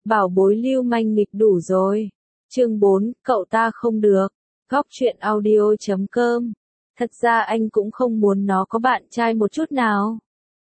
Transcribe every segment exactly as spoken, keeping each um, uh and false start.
Bảo bối lưu manh nghịch đủ rồi. Chương bốn, cậu ta không được. Góc truyện audio chấm com. Thật ra anh cũng không muốn nó có bạn trai một chút nào.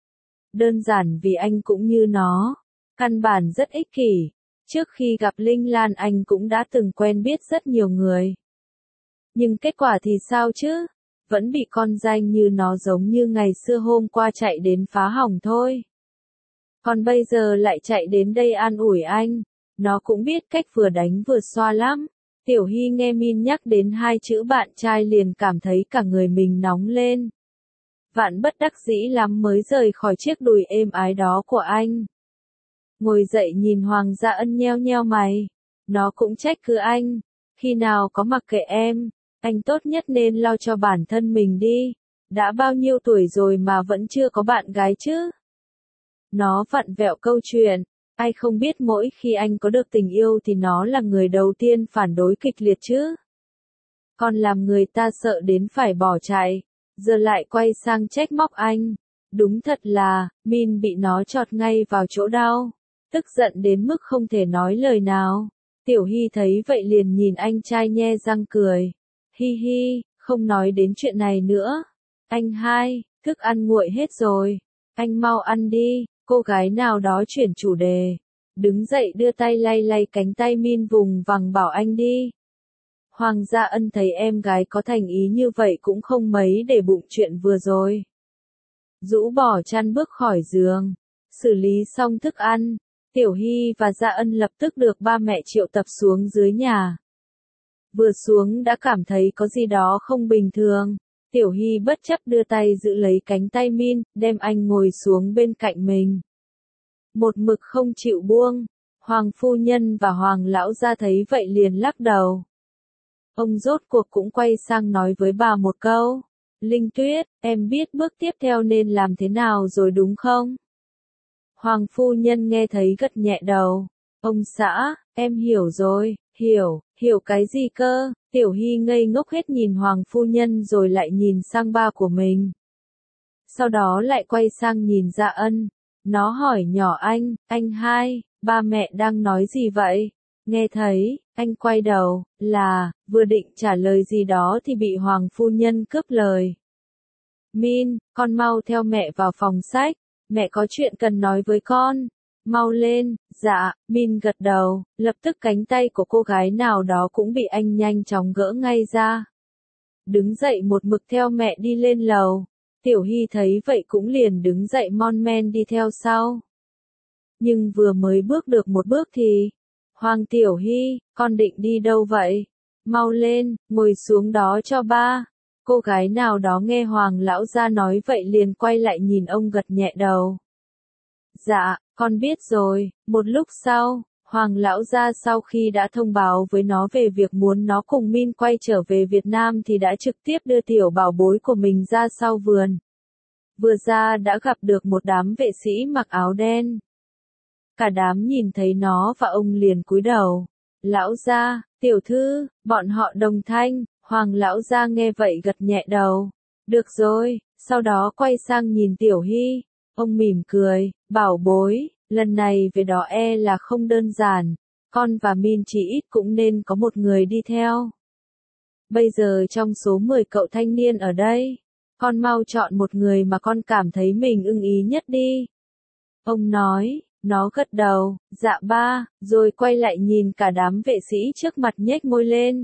Đơn giản vì anh cũng như nó. Căn bản rất ích kỷ. Trước khi gặp Linh Lan anh cũng đã từng quen biết rất nhiều người. Nhưng kết quả thì sao chứ? Vẫn bị con danh như nó giống như ngày xưa hôm qua chạy đến phá hỏng thôi. Còn bây giờ lại chạy đến đây an ủi anh. Nó cũng biết cách vừa đánh vừa xoa lắm. Tiểu Hy nghe Min nhắc đến hai chữ bạn trai liền cảm thấy cả người mình nóng lên. Vạn bất đắc dĩ lắm mới rời khỏi chiếc đùi êm ái đó của anh. Ngồi dậy nhìn Hoàng Dạ Ân nheo nheo mày. Nó cũng trách cứ anh. Khi nào có mặc kệ em, anh tốt nhất nên lo cho bản thân mình đi. Đã bao nhiêu tuổi rồi mà vẫn chưa có bạn gái chứ? Nó vặn vẹo câu chuyện. Ai không biết mỗi khi anh có được tình yêu thì nó là người đầu tiên phản đối kịch liệt chứ. Còn làm người ta sợ đến phải bỏ chạy. Giờ lại quay sang trách móc anh. Đúng thật là, Min bị nó chọt ngay vào chỗ đau. Tức giận đến mức không thể nói lời nào. Tiểu Hy thấy vậy liền nhìn anh trai nhe răng cười. Hi hi, không nói đến chuyện này nữa. Anh hai, thức ăn nguội hết rồi. Anh mau ăn đi. Cô gái nào đó chuyển chủ đề. Đứng dậy đưa tay lay lay cánh tay Min vùng vằng bảo anh đi. Hoàng Dạ Ân thấy em gái có thành ý như vậy cũng không mấy để bụng chuyện vừa rồi. Rũ bỏ chăn bước khỏi giường. Xử lý xong thức ăn. Tiểu Hy và Dạ Ân lập tức được ba mẹ triệu tập xuống dưới nhà. Vừa xuống đã cảm thấy có gì đó không bình thường. Tiểu Hy bất chấp đưa tay giữ lấy cánh tay Min, đem anh ngồi xuống bên cạnh mình. Một mực không chịu buông. Hoàng phu nhân và Hoàng lão gia thấy vậy liền lắc đầu. Ông rốt cuộc cũng quay sang nói với bà một câu. Linh Tuyết, em biết bước tiếp theo nên làm thế nào rồi đúng không? Hoàng phu nhân nghe thấy gật nhẹ đầu. Ông xã, em hiểu rồi, hiểu, hiểu cái gì cơ? Tiểu Hy ngây ngốc hết nhìn Hoàng phu nhân rồi lại nhìn sang ba của mình. Sau đó lại quay sang nhìn Dạ Ân. Nó hỏi nhỏ anh, anh hai, ba mẹ đang nói gì vậy? Nghe thấy, anh quay đầu, là, vừa định trả lời gì đó thì bị Hoàng phu nhân cướp lời. Min, con mau theo mẹ vào phòng sách, mẹ có chuyện cần nói với con. Mau lên, dạ, Min gật đầu, lập tức cánh tay của cô gái nào đó cũng bị anh nhanh chóng gỡ ngay ra. Đứng dậy một mực theo mẹ đi lên lầu. Tiểu Hy thấy vậy cũng liền đứng dậy mon men đi theo sau. Nhưng vừa mới bước được một bước thì... Hoàng Tiểu Hy, con định đi đâu vậy? Mau lên, ngồi xuống đó cho ba. Cô gái nào đó nghe Hoàng lão gia nói vậy liền quay lại nhìn ông gật nhẹ đầu. Dạ, con biết rồi. Một lúc sau, Hoàng lão gia sau khi đã thông báo với nó về việc muốn nó cùng Min quay trở về Việt Nam thì đã trực tiếp đưa tiểu bảo bối của mình ra sau vườn. Vừa ra đã gặp được một đám vệ sĩ mặc áo đen. Cả đám nhìn thấy nó và ông liền cúi đầu. Lão gia, tiểu thư, bọn họ đồng thanh. Hoàng lão gia nghe vậy gật nhẹ đầu. Được rồi, sau đó quay sang nhìn Tiểu Hy. Ông mỉm cười, bảo bối, lần này về đó e là không đơn giản. Con và Min chỉ ít cũng nên có một người đi theo. Bây giờ trong số mười cậu thanh niên ở đây, con mau chọn một người mà con cảm thấy mình ưng ý nhất đi. Ông nói, nó gật đầu, dạ ba, rồi quay lại nhìn cả đám vệ sĩ trước mặt nhếch môi lên.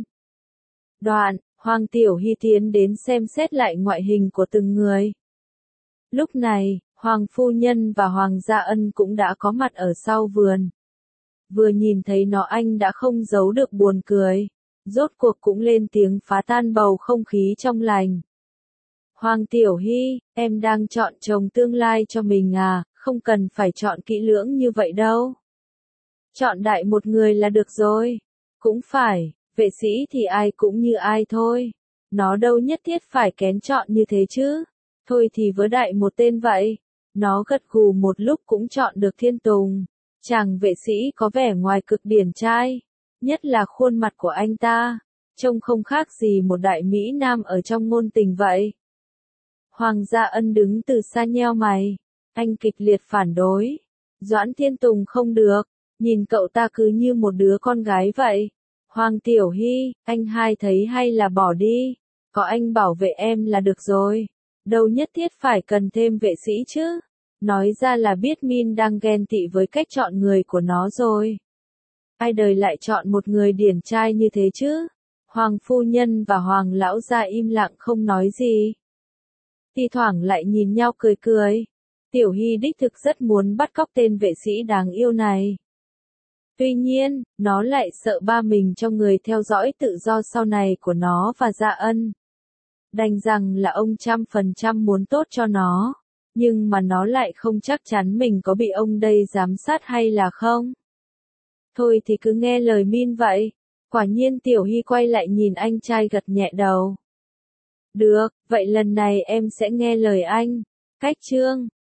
Đoạn, Hoàng Tiểu Hy tiến đến xem xét lại ngoại hình của từng người. Lúc này, Hoàng phu nhân và Hoàng Dạ Ân cũng đã có mặt ở sau vườn. Vừa nhìn thấy nó anh đã không giấu được buồn cười. Rốt cuộc cũng lên tiếng phá tan bầu không khí trong lành. Hoàng Tiểu Hy, em đang chọn chồng tương lai cho mình à, không cần phải chọn kỹ lưỡng như vậy đâu. Chọn đại một người là được rồi. Cũng phải, vệ sĩ thì ai cũng như ai thôi. Nó đâu nhất thiết phải kén chọn như thế chứ. Thôi thì vớ đại một tên vậy. Nó gật gù một lúc cũng chọn được Thiên Tùng. Chàng vệ sĩ có vẻ ngoài cực điển trai. Nhất là khuôn mặt của anh ta. Trông không khác gì một đại mỹ nam ở trong ngôn tình vậy. Hoàng Dạ Ân đứng từ xa nheo mày. Anh kịch liệt phản đối. Doãn Thiên Tùng không được. Nhìn cậu ta cứ như một đứa con gái vậy. Hoàng Tiểu Hy, anh hai thấy hay là bỏ đi. Có anh bảo vệ em là được rồi. Đâu nhất thiết phải cần thêm vệ sĩ chứ. Nói ra là biết Min đang ghen tị với cách chọn người của nó rồi. Ai đời lại chọn một người điển trai như thế chứ? Hoàng phu nhân và Hoàng lão gia im lặng không nói gì. Thi thoảng lại nhìn nhau cười cười. Tiểu Hy đích thực rất muốn bắt cóc tên vệ sĩ đáng yêu này. Tuy nhiên, nó lại sợ ba mình cho người theo dõi tự do sau này của nó và Dạ Ân. Đành rằng là ông trăm phần trăm muốn tốt cho nó, nhưng mà nó lại không chắc chắn mình có bị ông đây giám sát hay là không. Thôi thì cứ nghe lời Min vậy. Quả nhiên Tiểu Hy quay lại nhìn anh trai gật nhẹ đầu. Được, vậy lần này em sẽ nghe lời anh. Cách chương